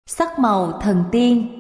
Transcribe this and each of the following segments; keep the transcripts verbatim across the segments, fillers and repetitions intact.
Sắc màu thần tiên.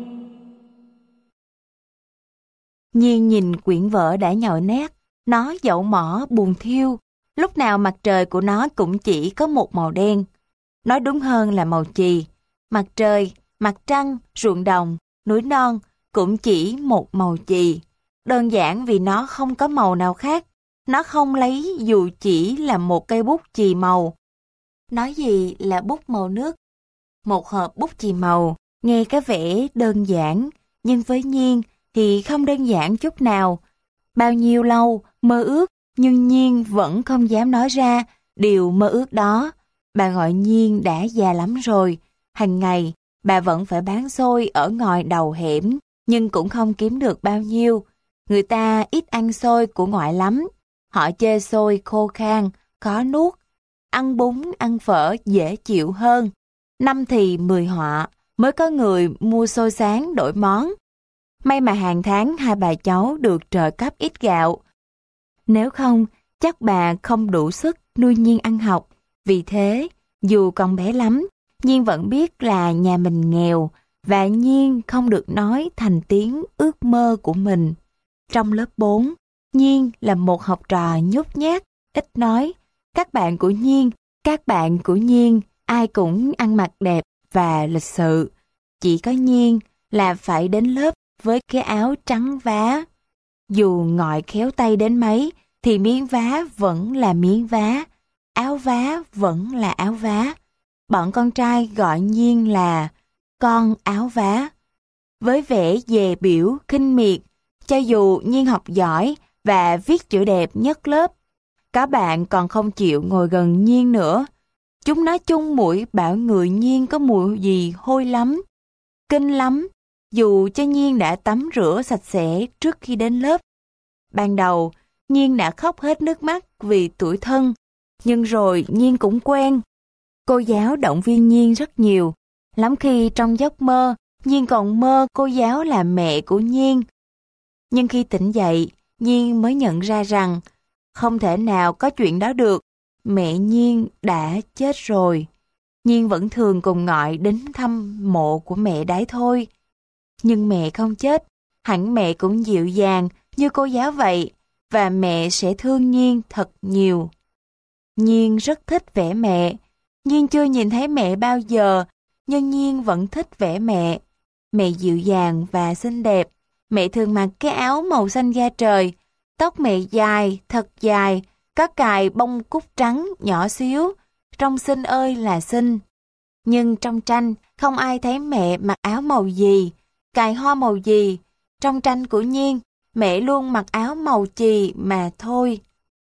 Nhiên nhìn quyển vở đã nhồi nát, nó dẫu mỏ buồn thiêu, lúc nào mặt trời của nó cũng chỉ có một màu đen. Nói đúng hơn là màu chì. Mặt trời, mặt trăng, ruộng đồng, núi non cũng chỉ một màu chì. Đơn giản vì nó không có màu nào khác. Nó không lấy dù chỉ là một cây bút chì màu. Nói gì là bút màu nước? Một hộp bút chì màu, nghe có vẻ đơn giản, nhưng với Nhiên thì không đơn giản chút nào. Bao nhiêu lâu mơ ước, nhưng Nhiên vẫn không dám nói ra điều mơ ước đó. Bà gọi Nhiên đã già lắm rồi, hàng ngày bà vẫn phải bán xôi ở ngoài đầu hẻm, nhưng cũng không kiếm được bao nhiêu. Người ta ít ăn xôi của ngoại lắm, họ chê xôi khô khan, khó nuốt. Ăn bún, ăn phở dễ chịu hơn. Năm thì mười họa, mới có người mua xôi sáng đổi món. May mà hàng tháng hai bà cháu được trợ cấp ít gạo. Nếu không, chắc bà không đủ sức nuôi Nhiên ăn học. Vì thế, dù còn bé lắm, Nhiên vẫn biết là nhà mình nghèo, và Nhiên không được nói thành tiếng ước mơ của mình. Trong lớp bốn, Nhiên là một học trò nhút nhát, ít nói. Các bạn của Nhiên, các bạn của Nhiên, ai cũng ăn mặc đẹp và lịch sự. Chỉ có Nhiên là phải đến lớp với cái áo trắng vá. Dù ngọi khéo tay đến mấy, thì miếng vá vẫn là miếng vá, áo vá vẫn là áo vá. Bọn con trai gọi Nhiên là con áo vá. Với vẻ dè biểu, khinh miệt, cho dù Nhiên học giỏi và viết chữ đẹp nhất lớp, các bạn còn không chịu ngồi gần Nhiên nữa. Chúng nói chung mũi bảo người Nhiên có mùi gì hôi lắm, kinh lắm, dù cho Nhiên đã tắm rửa sạch sẽ trước khi đến lớp. Ban đầu, Nhiên đã khóc hết nước mắt vì tủi thân, nhưng rồi Nhiên cũng quen. Cô giáo động viên Nhiên rất nhiều, lắm khi trong giấc mơ, Nhiên còn mơ cô giáo là mẹ của Nhiên. Nhưng khi tỉnh dậy, Nhiên mới nhận ra rằng không thể nào có chuyện đó được, mẹ Nhiên đã chết rồi. Nhiên vẫn thường cùng Ngọi đến thăm mộ của mẹ đấy thôi. Nhưng mẹ không chết, hẳn mẹ cũng dịu dàng như cô giáo vậy, và mẹ sẽ thương Nhiên thật nhiều. Nhiên rất thích vẽ mẹ. Nhiên chưa nhìn thấy mẹ bao giờ, nhưng Nhiên vẫn thích vẽ mẹ. Mẹ dịu dàng và xinh đẹp. Mẹ thường mặc cái áo màu xanh da trời. Tóc mẹ dài, thật dài, có cài bông cúc trắng nhỏ xíu. Trông xinh ơi là xinh. Nhưng trong tranh không ai thấy mẹ mặc áo màu gì, cài hoa màu gì. Trong tranh của Nhiên, mẹ luôn mặc áo màu chì mà thôi.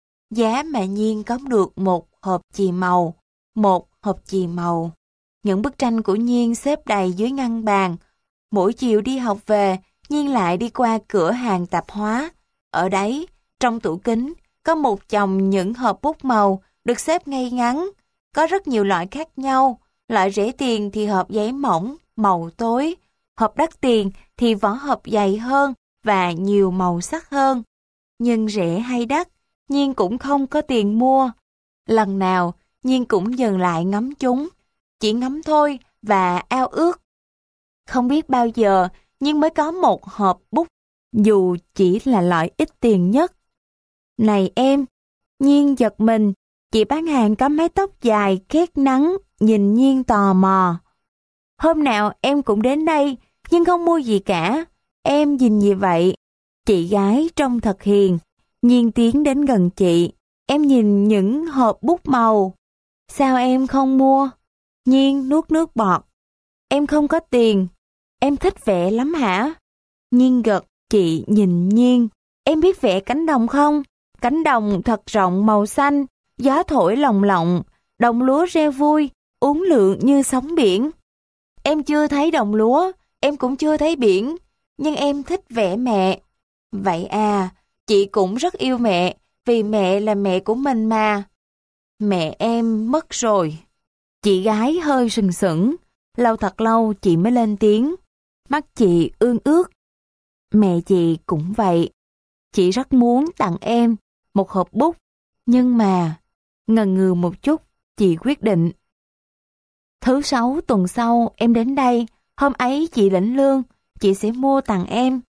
Giá mà Nhiên có được một hộp chì màu, một hộp chì màu. Những bức tranh của Nhiên xếp đầy dưới ngăn bàn. Mỗi chiều đi học về, Nhiên lại đi qua cửa hàng tạp hóa. Ở đấy, trong tủ kính, có một chồng những hộp bút màu được xếp ngay ngắn. Có rất nhiều loại khác nhau. Loại rẻ tiền thì hộp giấy mỏng, màu tối. Hộp đắt tiền thì vỏ hộp dày hơn và nhiều màu sắc hơn. Nhưng rẻ hay đắt, Nhiên cũng không có tiền mua. Lần nào, Nhiên cũng dừng lại ngắm chúng. Chỉ ngắm thôi và ao ước. Không biết bao giờ, Nhiên mới có một hộp bút, dù chỉ là loại ít tiền nhất. Này em, Nhiên giật mình, chị bán hàng có mái tóc dài khét nắng, nhìn Nhiên tò mò. Hôm nào em cũng đến đây, nhưng không mua gì cả. Em nhìn gì vậy? Chị gái trông thật hiền. Nhiên tiến đến gần chị. Em nhìn những hộp bút màu. Sao em không mua? Nhiên nuốt nước bọt. Em không có tiền. Em thích vẽ lắm hả? Nhiên gật. Chị nhìn Nhiên. Em biết vẽ cánh đồng không? Cánh đồng thật rộng màu xanh, gió thổi lồng lộng, đồng lúa reo vui, uốn lượn như sóng biển. Em chưa thấy đồng lúa, em cũng chưa thấy biển, nhưng em thích vẽ mẹ. Vậy à, chị cũng rất yêu mẹ, vì mẹ là mẹ của mình mà. Mẹ em mất rồi. Chị gái hơi sừng sững, lâu thật lâu chị mới lên tiếng. Mắt chị ương ước. Mẹ chị cũng vậy. Chị rất muốn tặng em một hộp bút, nhưng mà ngần ngừ một chút, chị quyết định. Thứ sáu tuần sau em đến đây, Hôm ấy chị lĩnh lương, chị sẽ mua tặng em.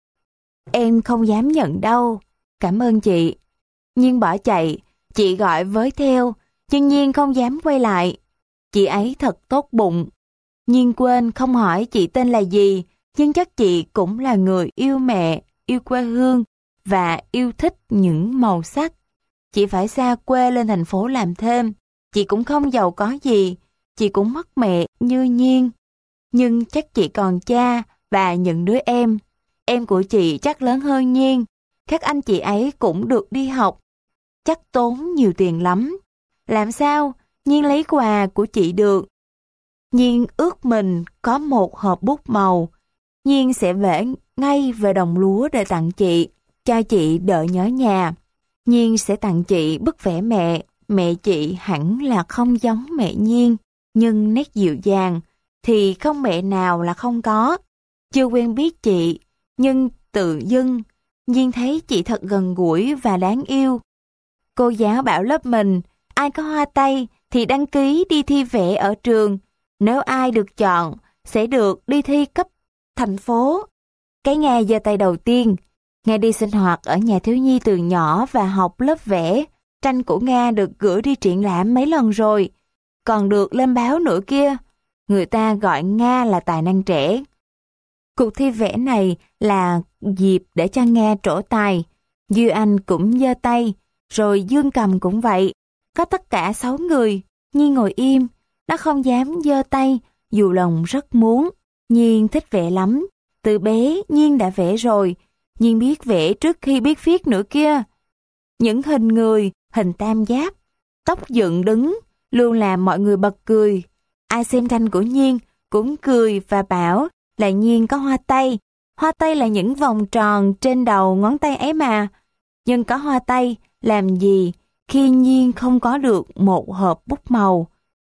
Em không dám nhận đâu. Cảm ơn chị. Nhiên bỏ chạy, chị gọi với theo, nhưng Nhiên không dám quay lại. Chị ấy thật tốt bụng. Nhiên quên không hỏi chị tên là gì, nhưng chắc chị cũng là người yêu mẹ, yêu quê hương và yêu thích những màu sắc. Chị phải xa quê lên thành phố làm thêm. Chị cũng không giàu có gì, chị cũng mất mẹ như Nhiên. Nhưng chắc chị còn cha và những đứa em. Em của chị chắc lớn hơn Nhiên. Các anh chị ấy cũng được đi học. Chắc tốn nhiều tiền lắm. Làm sao Nhiên lấy quà của chị được? Nhiên ước mình có một hộp bút màu. Nhiên sẽ vẽ ngay về đồng lúa để tặng chị, cho chị đỡ nhớ nhà. Nhiên sẽ tặng chị bức vẽ mẹ. Mẹ chị hẳn là không giống mẹ Nhiên, nhưng nét dịu dàng thì không mẹ nào là không có. Chưa quen biết chị, nhưng tự dưng Nhiên thấy chị thật gần gũi và đáng yêu. Cô giáo bảo lớp mình, ai có hoa tay thì đăng ký đi thi vẽ ở trường. Nếu ai được chọn, sẽ được đi thi cấp thành phố. Cái Nga giơ tay đầu tiên. Nga đi sinh hoạt ở nhà thiếu nhi từ nhỏ và học lớp vẽ. Tranh của Nga được gửi đi triển lãm mấy lần rồi, còn được lên báo nữa kia. Người ta gọi Nga là tài năng trẻ. Cuộc thi vẽ này là dịp để cho Nga trổ tài. Duy Anh cũng giơ tay, rồi Dương Cầm cũng vậy. Có tất cả sáu người. Nhiên ngồi im, nó không dám giơ tay, dù lòng rất muốn. Nhiên thích vẽ lắm. Từ bé Nhiên đã vẽ rồi. Nhiên biết vẽ trước khi biết viết nữa kia. Những hình người, hình tam giác, tóc dựng đứng, luôn làm mọi người bật cười. Ai xem tranh của Nhiên cũng cười và bảo là Nhiên có hoa tay. Hoa tay là những vòng tròn trên đầu ngón tay ấy mà. Nhưng có hoa tay làm gì khi Nhiên không có được một hộp bút màu,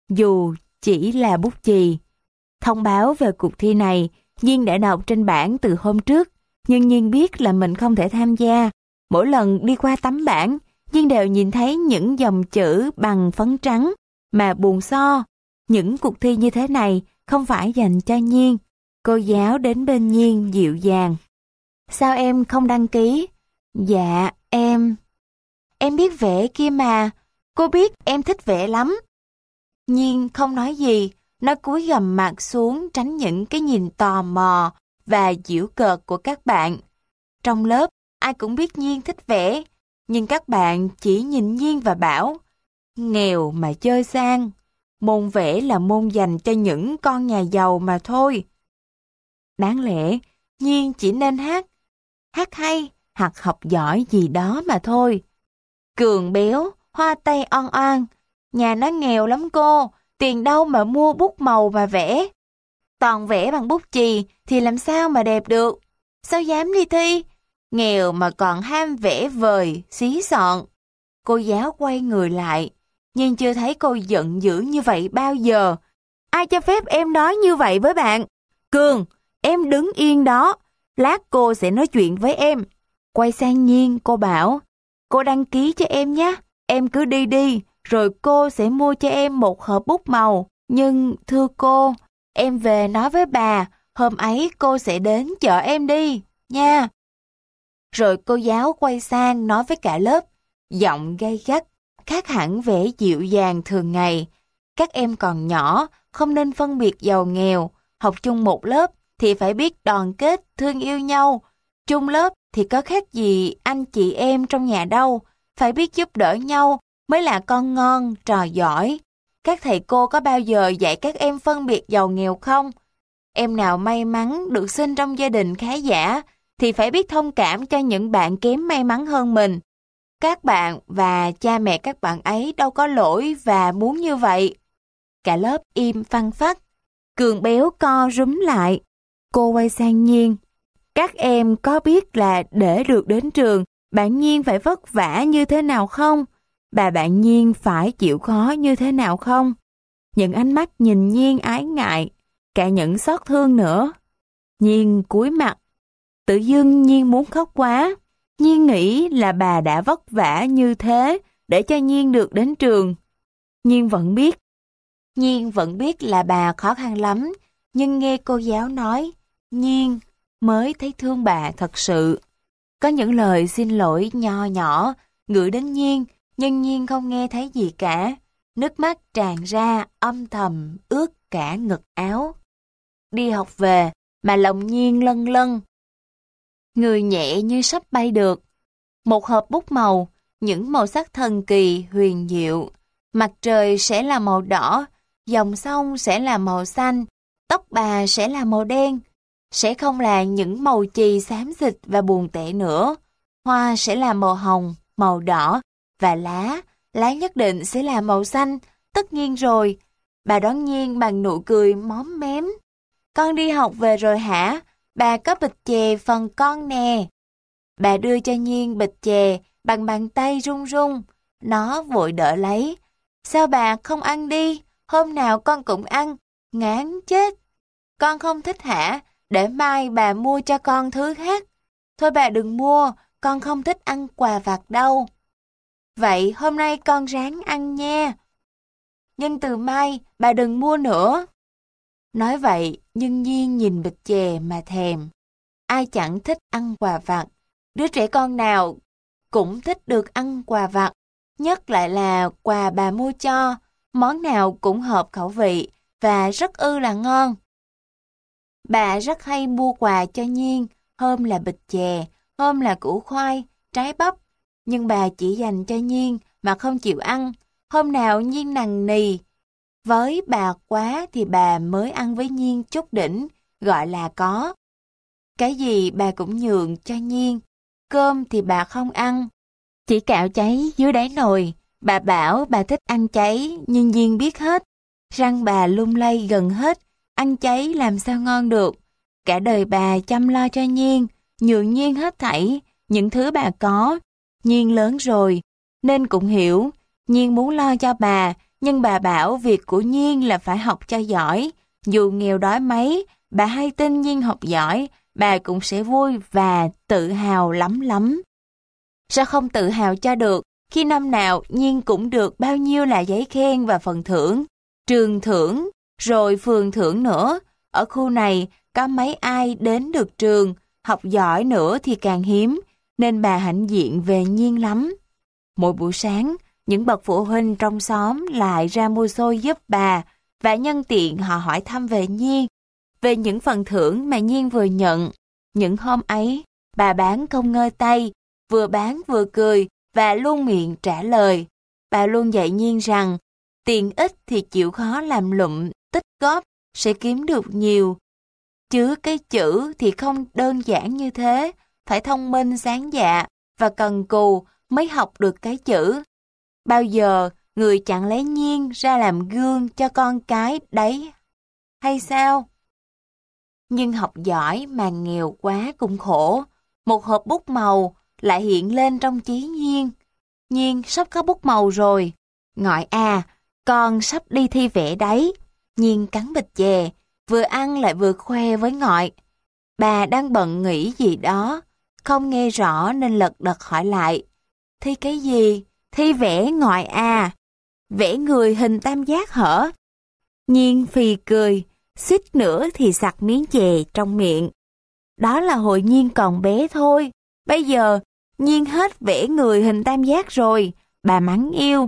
dù chỉ là bút chì. Thông báo về cuộc thi này, Nhiên đã đọc trên bảng từ hôm trước, nhưng Nhiên biết là mình không thể tham gia. Mỗi lần đi qua tấm bảng, Nhiên đều nhìn thấy những dòng chữ bằng phấn trắng mà buồn so. Những cuộc thi như thế này không phải dành cho Nhiên. Cô giáo đến bên Nhiên dịu dàng. Sao em không đăng ký? Dạ, em... Em biết vẽ kia mà. Cô biết em thích vẽ lắm. Nhiên không nói gì. Nó cúi gằm mặt xuống tránh những cái nhìn tò mò và giễu cợt của các bạn. Trong lớp, ai cũng biết Nhiên thích vẽ. Nhưng các bạn chỉ nhìn Nhiên và bảo, nghèo mà chơi sang. Môn vẽ là môn dành cho những con nhà giàu mà thôi. Đáng lẽ, Nhiên chỉ nên hát, hát hay hoặc học giỏi gì đó mà thôi. Cường béo, hoa tay on oan, nhà nó nghèo lắm cô, tiền đâu mà mua bút màu mà vẽ. Toàn vẽ bằng bút chì thì làm sao mà đẹp được, sao dám đi thi, nghèo mà còn ham vẽ vời, xí xọn. Cô giáo quay người lại, nhưng chưa thấy cô giận dữ như vậy bao giờ. Ai cho phép em nói như vậy với bạn? Cường, em đứng yên đó, lát cô sẽ nói chuyện với em. Quay sang Nhiên, cô bảo, cô đăng ký cho em nhé, em cứ đi đi, rồi cô sẽ mua cho em một hộp bút màu. Nhưng thưa cô, em về nói với bà, hôm ấy cô sẽ đến chở em đi, nha. Rồi cô giáo quay sang nói với cả lớp, giọng gay gắt, khác hẳn vẻ dịu dàng thường ngày. Các em còn nhỏ, không nên phân biệt giàu nghèo, học chung một lớp thì phải biết đoàn kết, thương yêu nhau. Chung lớp thì có khác gì anh chị em trong nhà đâu, phải biết giúp đỡ nhau mới là con ngon, trò giỏi. Các thầy cô có bao giờ dạy các em phân biệt giàu nghèo không? Em nào may mắn được sinh trong gia đình khá giả thì phải biết thông cảm cho những bạn kém may mắn hơn mình. Các bạn và cha mẹ các bạn ấy đâu có lỗi và muốn như vậy. Cả lớp im phăng phắc. Cường béo co rúm lại. Cô quay sang Nhiên. Các em có biết là để được đến trường, bạn Nhiên phải vất vả như thế nào không? Bà bạn Nhiên phải chịu khó như thế nào không? Những ánh mắt nhìn Nhiên ái ngại, cả những xót thương nữa. Nhiên cúi mặt. Tự dưng Nhiên muốn khóc quá. Nhiên nghĩ là bà đã vất vả như thế để cho Nhiên được đến trường. Nhiên vẫn biết. Nhiên vẫn biết là bà khó khăn lắm, nhưng nghe cô giáo nói, Nhiên mới thấy thương bà thật sự. Có những lời xin lỗi nho nhỏ, gửi đến Nhiên, nhưng Nhiên không nghe thấy gì cả. Nước mắt tràn ra, âm thầm, ướt cả ngực áo. Đi học về, mà lòng Nhiên lân lân. Người nhẹ như sắp bay được. Một hộp bút màu, những màu sắc thần kỳ, huyền diệu. Mặt trời sẽ là màu đỏ, dòng sông sẽ là màu xanh, tóc bà sẽ là màu đen. Sẽ không là những màu chì xám xịt và buồn tẻ nữa. Hoa sẽ là màu hồng, màu đỏ, và lá, lá nhất định sẽ là màu xanh, tất nhiên rồi. Bà đón Nhiên bằng nụ cười móm mém. Con đi học về rồi hả? Bà có bịch chè phần con nè. Bà đưa cho Nhiên bịch chè bằng bàn tay run run. Nó vội đỡ lấy. Sao bà không ăn đi? Hôm nào con cũng ăn. Ngán chết. Con không thích hả? Để mai bà mua cho con thứ khác. Thôi bà đừng mua, con không thích ăn quà vặt đâu. Vậy hôm nay con ráng ăn nha. Nhưng từ mai bà đừng mua nữa. Nói vậy, nhưng Nhiên nhìn bịch chè mà thèm. Ai chẳng thích ăn quà vặt. Đứa trẻ con nào cũng thích được ăn quà vặt. Nhất lại là quà bà mua cho. Món nào cũng hợp khẩu vị và rất ư là ngon. Bà rất hay mua quà cho Nhiên. Hôm là bịch chè, hôm là củ khoai, trái bắp. Nhưng bà chỉ dành cho Nhiên mà không chịu ăn. Hôm nào Nhiên nằng nì. Với bà quá thì bà mới ăn với Nhiên chút đỉnh, gọi là có. Cái gì bà cũng nhường cho Nhiên. Cơm thì bà không ăn. Chỉ cạo cháy dưới đáy nồi. Bà bảo bà thích ăn cháy, nhưng Nhiên biết hết. Răng bà lung lay gần hết. Ăn cháy làm sao ngon được. Cả đời bà chăm lo cho Nhiên, nhường Nhiên hết thảy, những thứ bà có. Nhiên lớn rồi, nên cũng hiểu. Nhiên muốn lo cho bà, nhưng bà bảo việc của Nhiên là phải học cho giỏi. Dù nghèo đói mấy, bà hay tin Nhiên học giỏi, bà cũng sẽ vui và tự hào lắm lắm. Sao không tự hào cho được, khi năm nào Nhiên cũng được bao nhiêu là giấy khen và phần thưởng, trường thưởng, rồi phường thưởng nữa. Ở khu này, có mấy ai đến được trường, học giỏi nữa thì càng hiếm, nên bà hãnh diện về Nhiên lắm. Mỗi buổi sáng, những bậc phụ huynh trong xóm lại ra mua xôi giúp bà, và nhân tiện họ hỏi thăm về Nhiên, về những phần thưởng mà Nhiên vừa nhận. Những hôm ấy, bà bán không ngơi tay, vừa bán vừa cười và luôn miệng trả lời. Bà luôn dạy Nhiên rằng, tiền ít thì chịu khó làm lụm, tích góp, sẽ kiếm được nhiều. Chứ cái chữ thì không đơn giản như thế, phải thông minh sáng dạ và cần cù mới học được cái chữ. Bao giờ người chẳng lấy Nhiên ra làm gương cho con cái đấy hay sao? Nhưng học giỏi mà nghèo quá cũng khổ. Một hộp bút màu lại hiện lên trong trí Nhiên. Nhiên sắp có bút màu rồi. Ngọi à, con sắp đi thi vẽ đấy. Nhiên cắn bịch chè, vừa ăn lại vừa khoe với Ngọi. Bà đang bận nghĩ gì đó, không nghe rõ nên lật đật hỏi lại. Thi cái gì? Thi vẽ Ngọi à? Vẽ người hình tam giác hả? Nhiên phì cười, suýt nữa thì sặc miếng chè trong miệng. Đó là hồi Nhiên còn bé thôi. Bây giờ, Nhiên hết vẽ người hình tam giác rồi. Bà mắng yêu.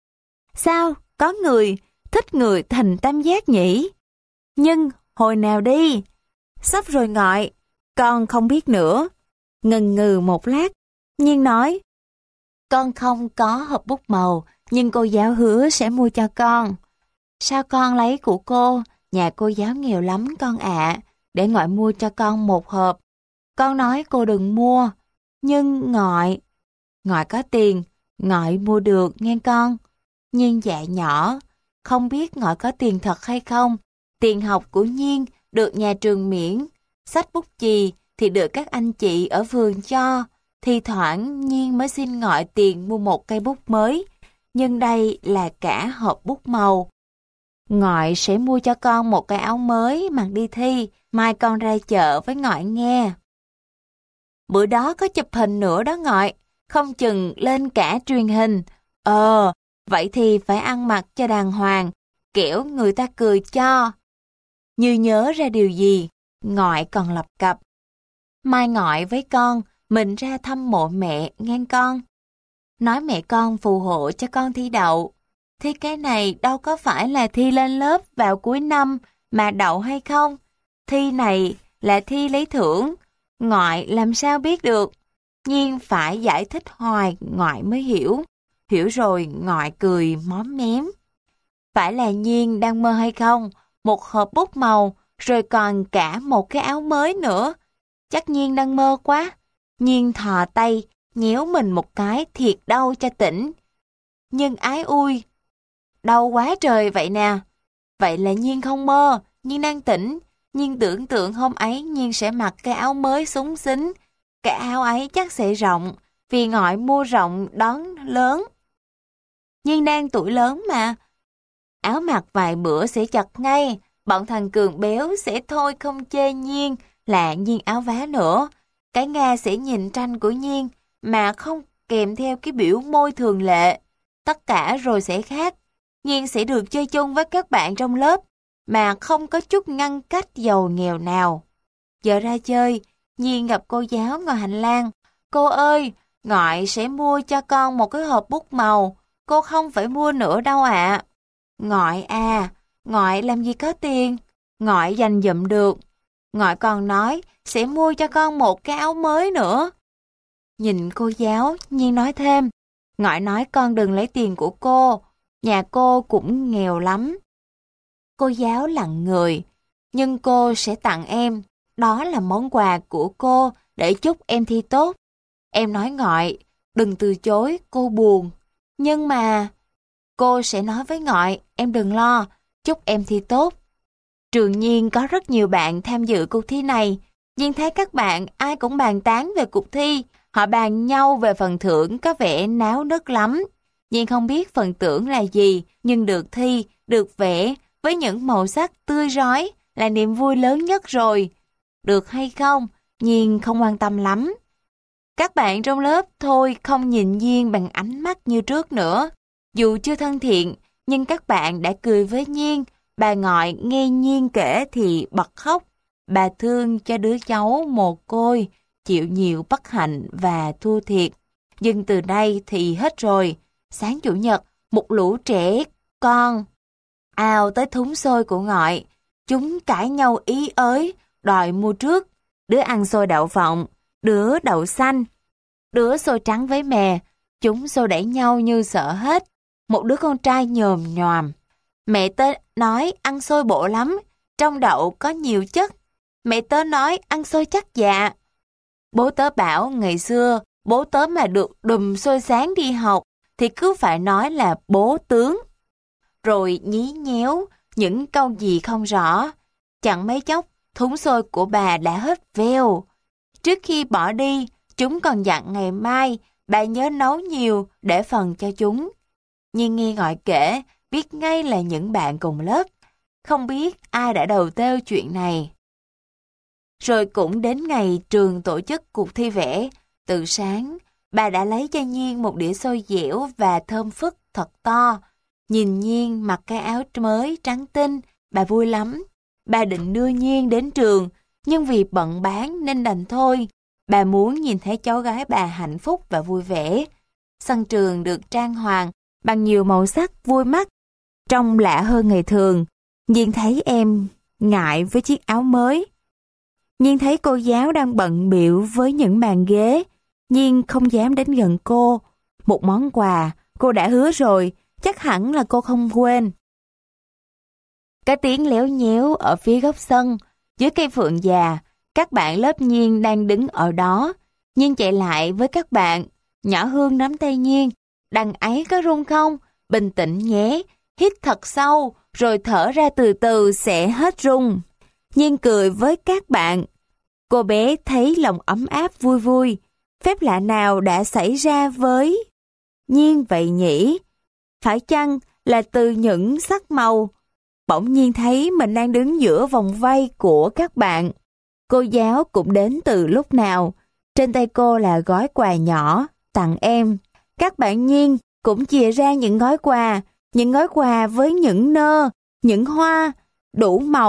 Sao? Có người thích người hình tam giác nhỉ? Nhưng hồi nào đi? Sắp rồi Ngọi. Con không biết nữa. Ngần ngừ một lát, Nhiên nói. Con không có hộp bút màu, nhưng cô giáo hứa sẽ mua cho con. Sao con lấy của cô? Nhà cô giáo nghèo lắm con ạ. Để Ngọi mua cho con một hộp. Con nói cô đừng mua. Nhưng Ngọi... Ngọi có tiền, Ngọi mua được nghe con. Nhiên dạ nhỏ, không biết Ngọi có tiền thật hay không. Tiền học của Nhiên được nhà trường miễn. Sách bút chì thì được các anh chị ở vườn cho. Thì thoảng Nhiên mới xin Ngọi tiền mua một cây bút mới. Nhưng đây là cả hộp bút màu. Ngọi sẽ mua cho con một cái áo mới mặc đi thi. Mai con ra chợ với Ngọi nghe. Bữa đó có chụp hình nữa đó Ngọi. Không chừng lên cả truyền hình. Ờ, vậy thì phải ăn mặc cho đàng hoàng. Kiểu người ta cười cho. Như nhớ ra điều gì, Ngọi còn lập cập. Mai Ngọi với con, mình ra thăm mộ mẹ nghe con. Nói mẹ con phù hộ cho con thi đậu. Thi cái này đâu có phải là thi lên lớp vào cuối năm mà đậu hay không. Thi này là thi lấy thưởng. Ngọi làm sao biết được. Nhiên phải giải thích hoài Ngọi mới hiểu. Hiểu rồi Ngọi cười móm mém. Phải là Nhiên đang mơ hay không? Một hộp bút màu, rồi còn cả một cái áo mới nữa. Chắc Nhiên đang mơ quá. Nhiên thò tay, nhéo mình một cái thiệt đau cho tỉnh. Nhưng ái ui, đau quá trời vậy nè. Vậy là Nhiên không mơ, Nhiên đang tỉnh. Nhiên tưởng tượng hôm ấy Nhiên sẽ mặc cái áo mới xúng xính. Cái áo ấy chắc sẽ rộng, vì Ngọi mua rộng đón lớn. Nhiên đang tuổi lớn mà. Áo mặc vài bữa sẽ chật ngay, bọn thằng Cường béo sẽ thôi không chê Nhiên là Nhiên áo vá nữa. Cái Nga sẽ nhìn tranh của Nhiên mà không kèm theo cái biểu môi thường lệ. Tất cả rồi sẽ khác. Nhiên sẽ được chơi chung với các bạn trong lớp mà không có chút ngăn cách giàu nghèo nào. Giờ ra chơi, Nhiên gặp cô giáo ngoài hành lang. Cô ơi, Ngọi sẽ mua cho con một cái hộp bút màu. Cô không phải mua nữa đâu ạ. Ngọi à, Ngọi làm gì có tiền. Ngọi dành dụm được. Ngọi còn nói sẽ mua cho con một cái áo mới nữa. Nhìn cô giáo, Nhiên nói thêm. Ngọi nói con đừng lấy tiền của cô. Nhà cô cũng nghèo lắm. Cô giáo lặng người. Nhưng cô sẽ tặng em. Đó là món quà của cô để chúc em thi tốt. Em nói Ngọi, đừng từ chối, cô buồn. Nhưng mà... Cô sẽ nói với Ngọi, em đừng lo, chúc em thi tốt. Trường Nhiên có rất nhiều bạn tham dự cuộc thi này. Nhiên thấy các bạn ai cũng bàn tán về cuộc thi. Họ bàn nhau về phần thưởng có vẻ náo nức lắm. Nhiên không biết phần thưởng là gì, nhưng được thi, được vẽ với những màu sắc tươi rói là niềm vui lớn nhất rồi. Được hay không, Nhiên không quan tâm lắm. Các bạn trong lớp thôi không nhìn Nhiên bằng ánh mắt như trước nữa. Dù chưa thân thiện, nhưng các bạn đã cười với Nhiên. Bà Ngọi nghe Nhiên kể thì bật khóc. Bà thương cho đứa cháu mồ côi, chịu nhiều bất hạnh và thua thiệt. Nhưng từ đây thì hết rồi. Sáng Chủ nhật, một lũ trẻ con ào tới thúng xôi của Ngọi. Chúng cãi nhau ý ới, đòi mua trước. Đứa ăn xôi đậu phộng, đứa đậu xanh, đứa xôi trắng với mè. Chúng xô đẩy nhau như sợ hết. Một đứa con trai nhồm nhòm. Mẹ tớ nói ăn xôi bổ lắm, trong đậu có nhiều chất. Mẹ tớ nói ăn xôi chắc dạ. Bố tớ bảo ngày xưa, bố tớ mà được đùm xôi sáng đi học, thì cứ phải nói là bố tướng. Rồi nhí nhéo, những câu gì không rõ. Chẳng mấy chốc, thúng xôi của bà đã hết veo. Trước khi bỏ đi, chúng còn dặn ngày mai, bà nhớ nấu nhiều để phần cho chúng. Nhưng nghe Ngọi kể, biết ngay là những bạn cùng lớp. Không biết ai đã đầu têu chuyện này. Rồi cũng đến ngày trường tổ chức cuộc thi vẽ. Từ sáng, bà đã lấy cho Nhiên một đĩa xôi dẻo và thơm phức thật to. Nhìn Nhiên mặc cái áo mới trắng tinh, bà vui lắm. Bà định đưa Nhiên đến trường, nhưng vì bận bán nên đành thôi. Bà muốn nhìn thấy cháu gái bà hạnh phúc và vui vẻ. Sân trường được trang hoàng bằng nhiều màu sắc vui mắt, trông lạ hơn ngày thường. Nhiên thấy em ngại với chiếc áo mới. Nhiên thấy cô giáo đang bận bịu với những bàn ghế. Nhiên không dám đến gần cô. Một món quà cô đã hứa rồi, chắc hẳn là cô không quên. Cái tiếng léo nhéo ở phía góc sân, dưới cây phượng già, các bạn lớp Nhiên đang đứng ở đó. Nhiên chạy lại với các bạn. Nhỏ Hương nắm tay Nhiên. Đằng ấy có run không? Bình tĩnh nhé. Hít thật sâu, rồi thở ra từ từ sẽ hết run. Nhiên cười với các bạn. Cô bé thấy lòng ấm áp vui vui. Phép lạ nào đã xảy ra với Nhiên vậy nhỉ? Phải chăng là từ những sắc màu? Bỗng nhiên thấy mình đang đứng giữa vòng vây của các bạn. Cô giáo cũng đến từ lúc nào. Trên tay cô là gói quà nhỏ, tặng em. Các bạn Nhiên cũng chìa ra những gói quà, những gói quà với những nơ, những hoa, đủ màu,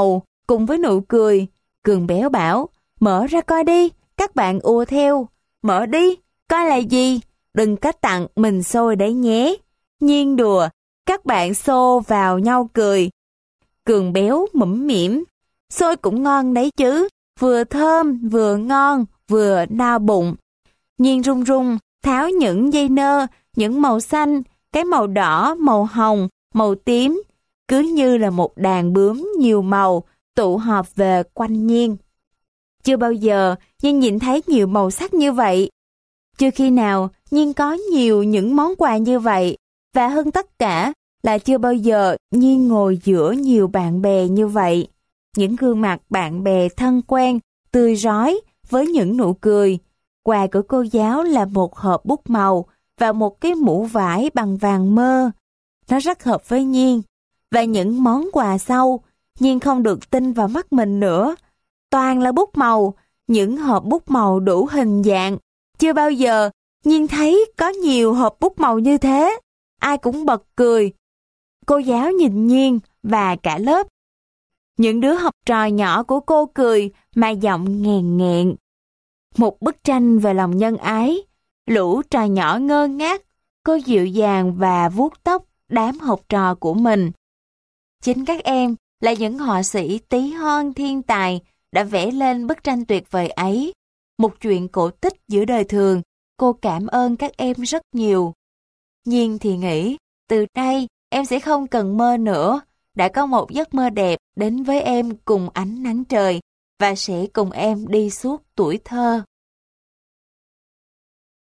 cùng với nụ cười. Cường béo bảo, mở ra coi đi, các bạn ùa theo. Mở đi, coi là gì? Đừng có tặng mình xôi đấy nhé. Nhiên đùa, các bạn xô vào nhau cười. Cường béo mũm mỉm, xôi cũng ngon đấy chứ, vừa thơm, vừa ngon, vừa no bụng. Nhiên run run, tháo những dây nơ, những màu xanh, cái màu đỏ, màu hồng, màu tím, cứ như là một đàn bướm nhiều màu tụ họp về quanh Nhiên. Chưa bao giờ Nhiên nhìn thấy nhiều màu sắc như vậy. Chưa khi nào Nhiên có nhiều những món quà như vậy, và hơn tất cả là chưa bao giờ Nhiên ngồi giữa nhiều bạn bè như vậy. Những gương mặt bạn bè thân quen, tươi rói với những nụ cười. Quà của cô giáo là một hộp bút màu và một cái mũ vải bằng vàng mơ. Nó rất hợp với Nhiên. Và những món quà sau, Nhiên không được tin vào mắt mình nữa. Toàn là bút màu, những hộp bút màu đủ hình dạng. Chưa bao giờ Nhiên thấy có nhiều hộp bút màu như thế. Ai cũng bật cười. Cô giáo nhìn Nhiên và cả lớp. Những đứa học trò nhỏ của cô cười mà giọng nghèn nghẹn. Một bức tranh về lòng nhân ái. Lũ trò nhỏ ngơ ngác, cô dịu dàng và vuốt tóc đám học trò của mình. Chính các em là những họa sĩ tí hon thiên tài đã vẽ lên bức tranh tuyệt vời ấy. Một chuyện cổ tích giữa đời thường, cô cảm ơn các em rất nhiều. Nhiên thì nghĩ, từ đây em sẽ không cần mơ nữa, đã có một giấc mơ đẹp đến với em cùng ánh nắng trời và sẽ cùng em đi suốt tuổi thơ.